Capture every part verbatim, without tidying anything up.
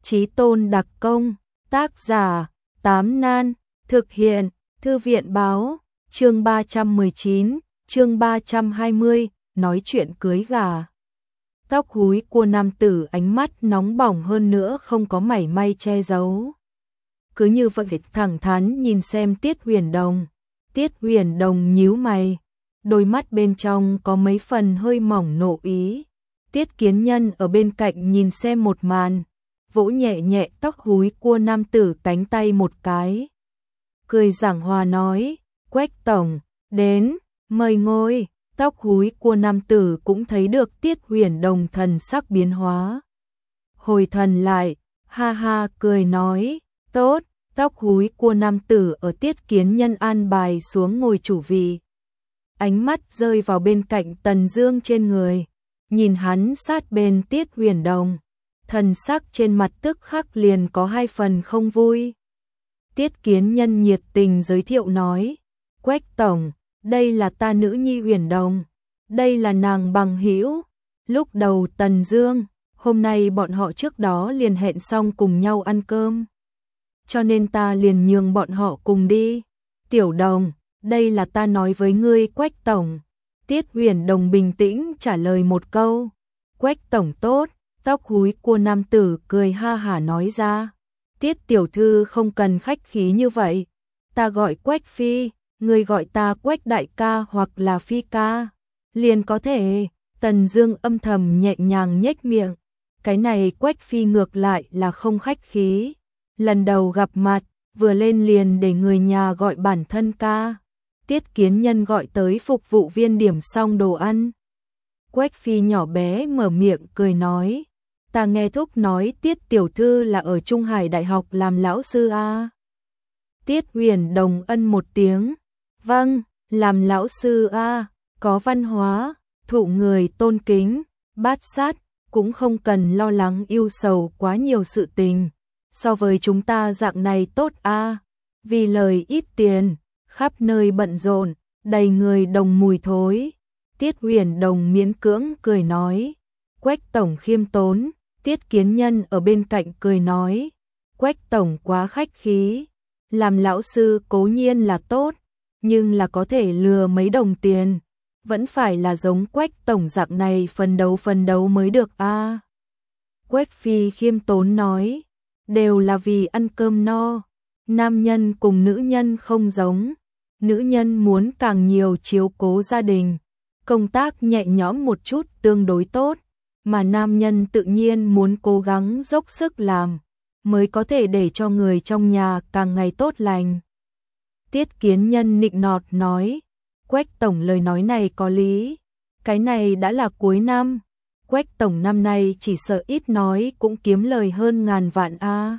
Chí tôn đặc công, tác giả, Tám Nan, thực hiện, Thư viện báo, chương ba trăm mười chín, chương ba trăm hai mươi, nói chuyện cưới gà. Tóc húi của nam tử ánh mắt nóng bỏng hơn nữa không có mảy may che giấu. Cứ như vậy thẳng thắn nhìn xem Tiết Huyền Đồng. Tiết Huyền Đồng nhíu mày, đôi mắt bên trong có mấy phần hơi mỏng nộ ý. Tiết Kiến Nhân ở bên cạnh nhìn xem một màn, vỗ nhẹ nhẹ tóc húi của nam tử cánh tay một cái. Cười giảng hòa nói, Quách tổng, đến, mời ngồi. Tóc húi của nam tử cũng thấy được Tiết Huyền Đồng thần sắc biến hóa. Hồi thần lại, ha ha cười nói, tốt. Tóc húi của nam tử ở Tiết Kiến Nhân an bài xuống ngồi chủ vị. Ánh mắt rơi vào bên cạnh Tần Dương trên người, nhìn hắn sát bên Tiết Huyền Đồng, thần sắc trên mặt tức khắc liền có hai phần không vui. Tiết Kiến Nhân nhiệt tình giới thiệu nói, Quách tổng, đây là ta nữ nhi Huyền Đồng, đây là nàng bằng hữu. Lúc đầu Tần Dương, hôm nay bọn họ trước đó liền hẹn xong cùng nhau ăn cơm, cho nên ta liền nhường bọn họ cùng đi. Tiểu Đồng, đây là ta nói với ngươi Quách tổng. Tiết Huyền Đồng bình tĩnh trả lời một câu, Quách tổng tốt. Tóc húi của nam tử cười ha hả nói ra, Tiết tiểu thư không cần khách khí như vậy, ta gọi Quách phi, ngươi gọi ta Quách đại ca hoặc là Phi ca liền có thể. Tần Dương âm thầm nhẹ nhàng nhếch miệng, cái này Quách phi ngược lại là không khách khí, lần đầu gặp mặt, vừa lên liền để người nhà gọi bản thân ca. Tiết Kiến Nhân gọi tới phục vụ viên điểm xong đồ ăn. Quách phi nhỏ bé mở miệng cười nói, ta nghe thúc nói Tiết tiểu thư là ở Trung Hải Đại học làm lão sư a. Tiết Huyền Đồng ân một tiếng, vâng, làm lão sư a, có văn hóa, thụ người tôn kính, bát sát, cũng không cần lo lắng ưu sầu quá nhiều sự tình. So với chúng ta dạng này tốt a, vì lời ít tiền, khắp nơi bận rộn, đầy người đồng mùi thối. Tiết Huyền Đồng miễn cưỡng cười nói, Quách tổng khiêm tốn. Tiết Kiến Nhân ở bên cạnh cười nói, Quách tổng quá khách khí, làm lão sư cố nhiên là tốt, nhưng là có thể lừa mấy đồng tiền, vẫn phải là giống Quách tổng dạng này phân đấu phân đấu mới được a. Quách phi khiêm tốn nói, đều là vì ăn cơm no, nam nhân cùng nữ nhân không giống, nữ nhân muốn càng nhiều chiếu cố gia đình, công tác nhẹ nhõm một chút tương đối tốt, mà nam nhân tự nhiên muốn cố gắng dốc sức làm, mới có thể để cho người trong nhà càng ngày tốt lành. Tiết Kiến Nhân nịnh nọt nói, Quách tổng lời nói này có lý, cái này đã là cuối năm, Quách tổng năm nay chỉ sợ ít nói cũng kiếm lời hơn ngàn vạn a.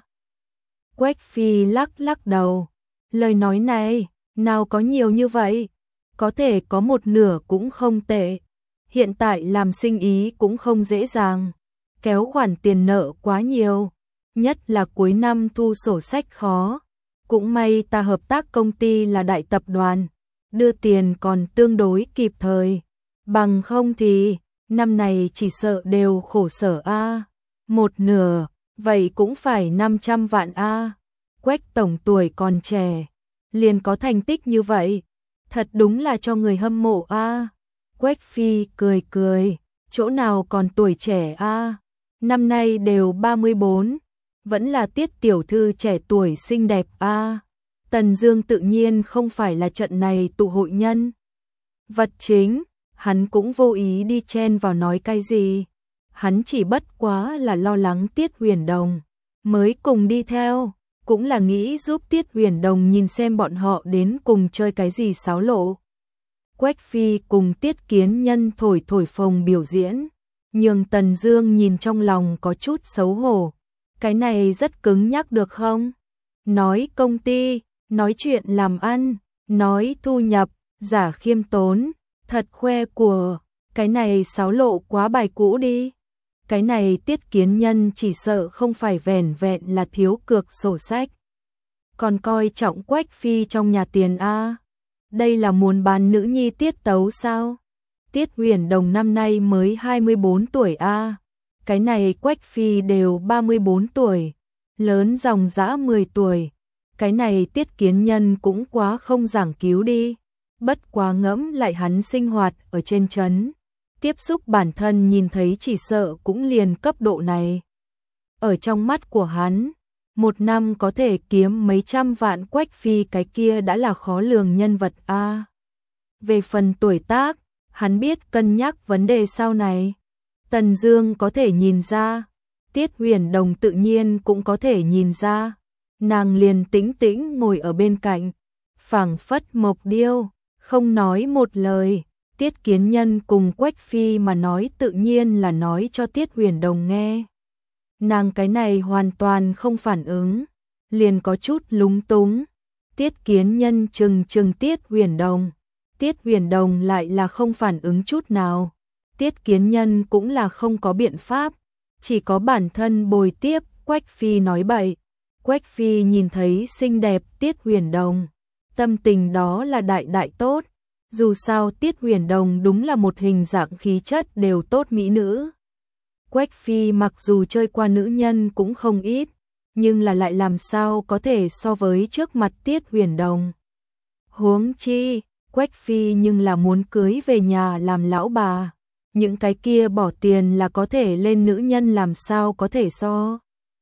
Quách phi lắc lắc đầu, lời nói này, nào có nhiều như vậy, có thể có một nửa cũng không tệ. Hiện tại làm sinh ý cũng không dễ dàng, kéo khoản tiền nợ quá nhiều, nhất là cuối năm thu sổ sách khó. Cũng may ta hợp tác công ty là đại tập đoàn, đưa tiền còn tương đối kịp thời, bằng không thì năm này chỉ sợ đều khổ sở a. Một nửa, vậy cũng phải năm trăm vạn a. Quách tổng tuổi còn trẻ, liền có thành tích như vậy, thật đúng là cho người hâm mộ a. Quách phi cười cười, chỗ nào còn tuổi trẻ a, năm nay đều ba mươi bốn, vẫn là Tiết tiểu thư trẻ tuổi xinh đẹp a. Tần Dương tự nhiên không phải là trận này tụ hội nhân vật chính, hắn cũng vô ý đi chen vào nói cái gì, hắn chỉ bất quá là lo lắng Tiết Huyền Đồng, mới cùng đi theo, cũng là nghĩ giúp Tiết Huyền Đồng nhìn xem bọn họ đến cùng chơi cái gì xáo lộ. Quách phi cùng Tiết Kiến Nhân thổi thổi phồng biểu diễn, nhưng Tần Dương nhìn trong lòng có chút xấu hổ, cái này rất cứng nhắc được không? Nói công ty, nói chuyện làm ăn, nói thu nhập, giả khiêm tốn, thật khoe của, cái này xáo lộ quá bài cũ đi. Cái này Tiết Kiến Nhân chỉ sợ không phải vẻn vẹn là thiếu cược sổ sách, còn coi trọng Quách phi trong nhà tiền a. Đây là muốn bán nữ nhi Tiết Tấu sao? Tiết Huyền Đồng năm nay mới hai mươi bốn tuổi a. Cái này Quách Phi đều ba mươi bốn tuổi, lớn dòng dã mười tuổi. Cái này Tiết Kiến Nhân cũng quá không giảng cứu đi. Bất quá ngẫm lại hắn sinh hoạt ở trên trấn, tiếp xúc bản thân nhìn thấy chỉ sợ cũng liền cấp độ này. Ở trong mắt của hắn, một năm có thể kiếm mấy trăm vạn. Quách Phi cái kia đã là khó lường nhân vật a. Về phần tuổi tác, hắn biết cân nhắc vấn đề sau này. Tần Dương có thể nhìn ra, Tiết Huyền Đồng tự nhiên cũng có thể nhìn ra. Nàng liền tĩnh tĩnh ngồi ở bên cạnh, phảng phất mộc điêu, không nói một lời. Tiết Kiến Nhân cùng Quách Phi mà nói tự nhiên là nói cho Tiết Huyền Đồng nghe. Nàng cái này hoàn toàn không phản ứng, liền có chút lúng túng. Tiết Kiến Nhân trừng trừng Tiết Huyền Đồng, Tiết Huyền Đồng lại là không phản ứng chút nào. Tiết Kiến Nhân cũng là không có biện pháp, chỉ có bản thân bồi tiếp. Quách Phi nói bậy. Quách Phi nhìn thấy xinh đẹp Tiết Huyền Đồng, tâm tình đó là đại đại tốt. Dù sao Tiết Huyền Đồng đúng là một hình dạng khí chất đều tốt mỹ nữ. Quách Phi mặc dù chơi qua nữ nhân cũng không ít, nhưng là lại làm sao có thể so với trước mặt Tiết Huyền Đồng. Huống chi, Quách Phi nhưng là muốn cưới về nhà làm lão bà. Những cái kia bỏ tiền là có thể lên nữ nhân làm sao có thể so.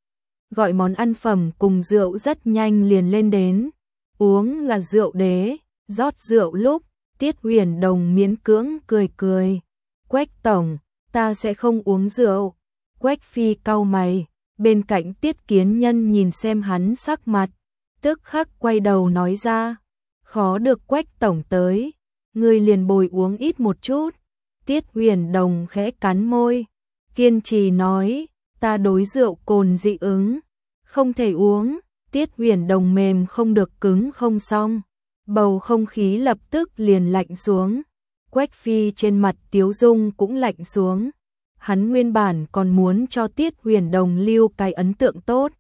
Gọi món ăn phẩm cùng rượu rất nhanh liền lên đến. Uống là rượu đế, rót rượu lúc, Tiết Huyền Đồng miễn cưỡng cười cười. Quách tổng, ta sẽ không uống rượu. Quách Phi cau mày, bên cạnh Tiết Kiến Nhân nhìn xem hắn sắc mặt, tức khắc quay đầu nói ra. Khó được Quách tổng tới, ngươi liền bồi uống ít một chút. Tiết Huyền Đồng khẽ cắn môi, kiên trì nói, ta đối rượu cồn dị ứng, không thể uống. Tiết Huyền Đồng mềm không được cứng không xong, bầu không khí lập tức liền lạnh xuống. Quách Phi trên mặt tiếu dung cũng lạnh xuống. Hắn nguyên bản còn muốn cho Tiết Huyền Đồng lưu cái ấn tượng tốt.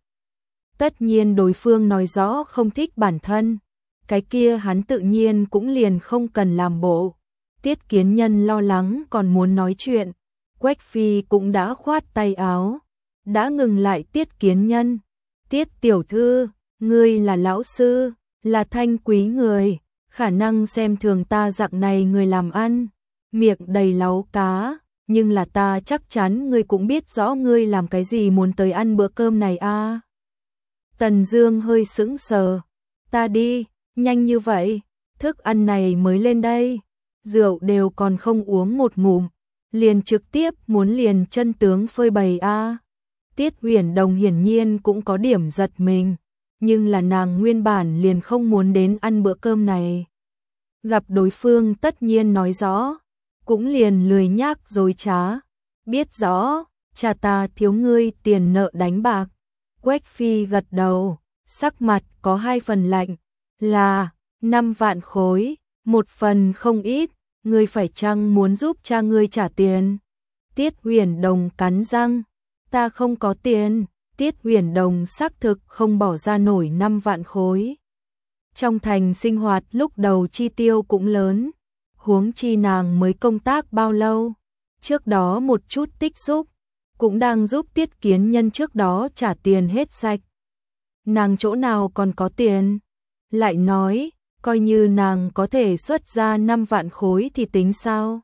Tất nhiên đối phương nói rõ không thích bản thân, cái kia hắn tự nhiên cũng liền không cần làm bộ. Tiết Kiến Nhân lo lắng còn muốn nói chuyện, Quách Phi cũng đã khoát tay áo, đã ngừng lại. Tiết Kiến Nhân, Tiết tiểu thư, ngươi là lão sư, là thanh quý người, khả năng xem thường ta dạng này người làm ăn, miệng đầy láu cá, nhưng là ta chắc chắn ngươi cũng biết rõ ngươi làm cái gì muốn tới ăn bữa cơm này a. À. Tần Dương hơi sững sờ, ta đi, nhanh như vậy, thức ăn này mới lên đây, rượu đều còn không uống một ngụm, liền trực tiếp muốn liền chân tướng phơi bày a. À. Tiết Huyền Đồng hiển nhiên cũng có điểm giật mình, nhưng là nàng nguyên bản liền không muốn đến ăn bữa cơm này. Gặp đối phương tất nhiên nói rõ, cũng liền lười nhác dối trá, biết rõ, cha ta thiếu ngươi tiền nợ đánh bạc. Quách Phi gật đầu, sắc mặt có hai phần lạnh, là năm vạn khối, một phần không ít, ngươi phải chăng muốn giúp cha ngươi trả tiền? Tiết Huyền Đồng cắn răng, ta không có tiền. Tiết Huyền Đồng xác thực không bỏ ra nổi năm vạn khối. Trong thành sinh hoạt lúc đầu chi tiêu cũng lớn, huống chi nàng mới công tác bao lâu, trước đó một chút tích xúc, cũng đang giúp Tiết Kiến Nhân trước đó trả tiền hết sạch. Nàng chỗ nào còn có tiền? Lại nói, coi như nàng có thể xuất ra năm vạn khối thì tính sao?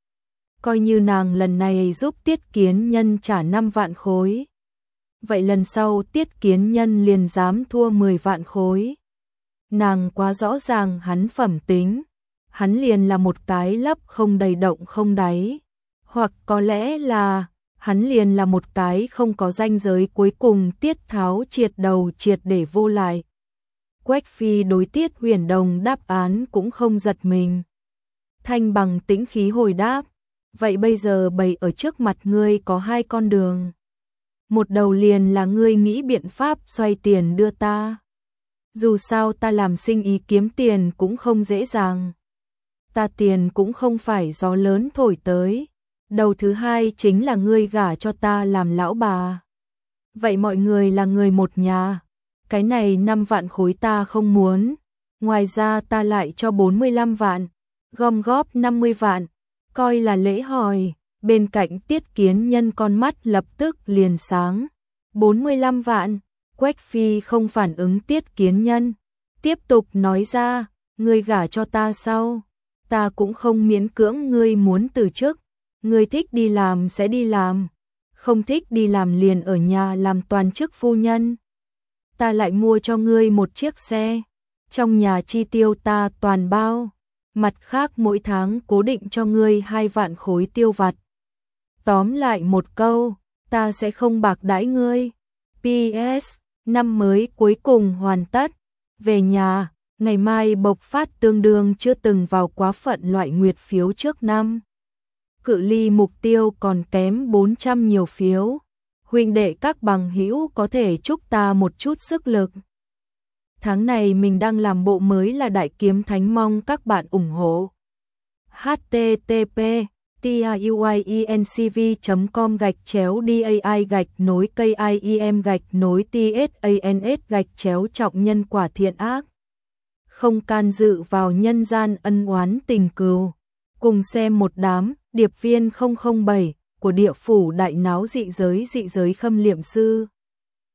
Coi như nàng lần này giúp Tiết Kiến Nhân trả năm vạn khối. Vậy lần sau Tiết Kiến Nhân liền dám thua mười vạn khối. Nàng quá rõ ràng hắn phẩm tính, hắn liền là một cái lấp không đầy động không đáy, hoặc có lẽ là hắn liền là một cái không có ranh giới cuối cùng. Tiết Tháo triệt đầu triệt để vô lại. Quách Phi đối Tiết Huyền Đồng đáp án cũng không giật mình, thanh bằng tĩnh khí hồi đáp, vậy bây giờ bày ở trước mặt ngươi có hai con đường. Một đầu liền là ngươi nghĩ biện pháp xoay tiền đưa ta. Dù sao ta làm sinh ý kiếm tiền cũng không dễ dàng. Ta tiền cũng không phải gió lớn thổi tới. Đầu thứ hai chính là ngươi gả cho ta làm lão bà. Vậy mọi người là người một nhà. Cái này năm vạn khối ta không muốn. Ngoài ra ta lại cho bốn mươi lăm vạn. Gom góp năm mươi vạn. Coi là lễ hỏi. Bên cạnh Tiết Kiến Nhân con mắt lập tức liền sáng. bốn mươi lăm vạn. Quách Phi không phản ứng Tiết Kiến Nhân, tiếp tục nói ra, ngươi gả cho ta sau, ta cũng không miễn cưỡng ngươi muốn từ chức, ngươi thích đi làm sẽ đi làm, không thích đi làm liền ở nhà làm toàn chức phu nhân. Ta lại mua cho ngươi một chiếc xe, trong nhà chi tiêu ta toàn bao, mặt khác mỗi tháng cố định cho ngươi hai vạn khối tiêu vặt. Tóm lại một câu, ta sẽ không bạc đãi ngươi. pê ét Năm mới cuối cùng hoàn tất. Về nhà, ngày mai bộc phát tương đương chưa từng vào quá phận loại nguyệt phiếu trước năm. Cự ly mục tiêu còn kém bốn trăm nhiều phiếu. Huynh đệ các bằng hữu có thể chúc ta một chút sức lực. Tháng này mình đang làm bộ mới là Đại Kiếm Thánh, mong các bạn ủng hộ. h t t p tiuyencv chấm com gạch chéo dai gạch nối kim gạch nối tsans gạch chéo trọng nhân quả thiện ác. Không can dự vào nhân gian ân oán tình cừu. Cùng xem một đám điệp viên không không bảy của địa phủ đại náo dị giới dị giới Khâm Liệm Sư.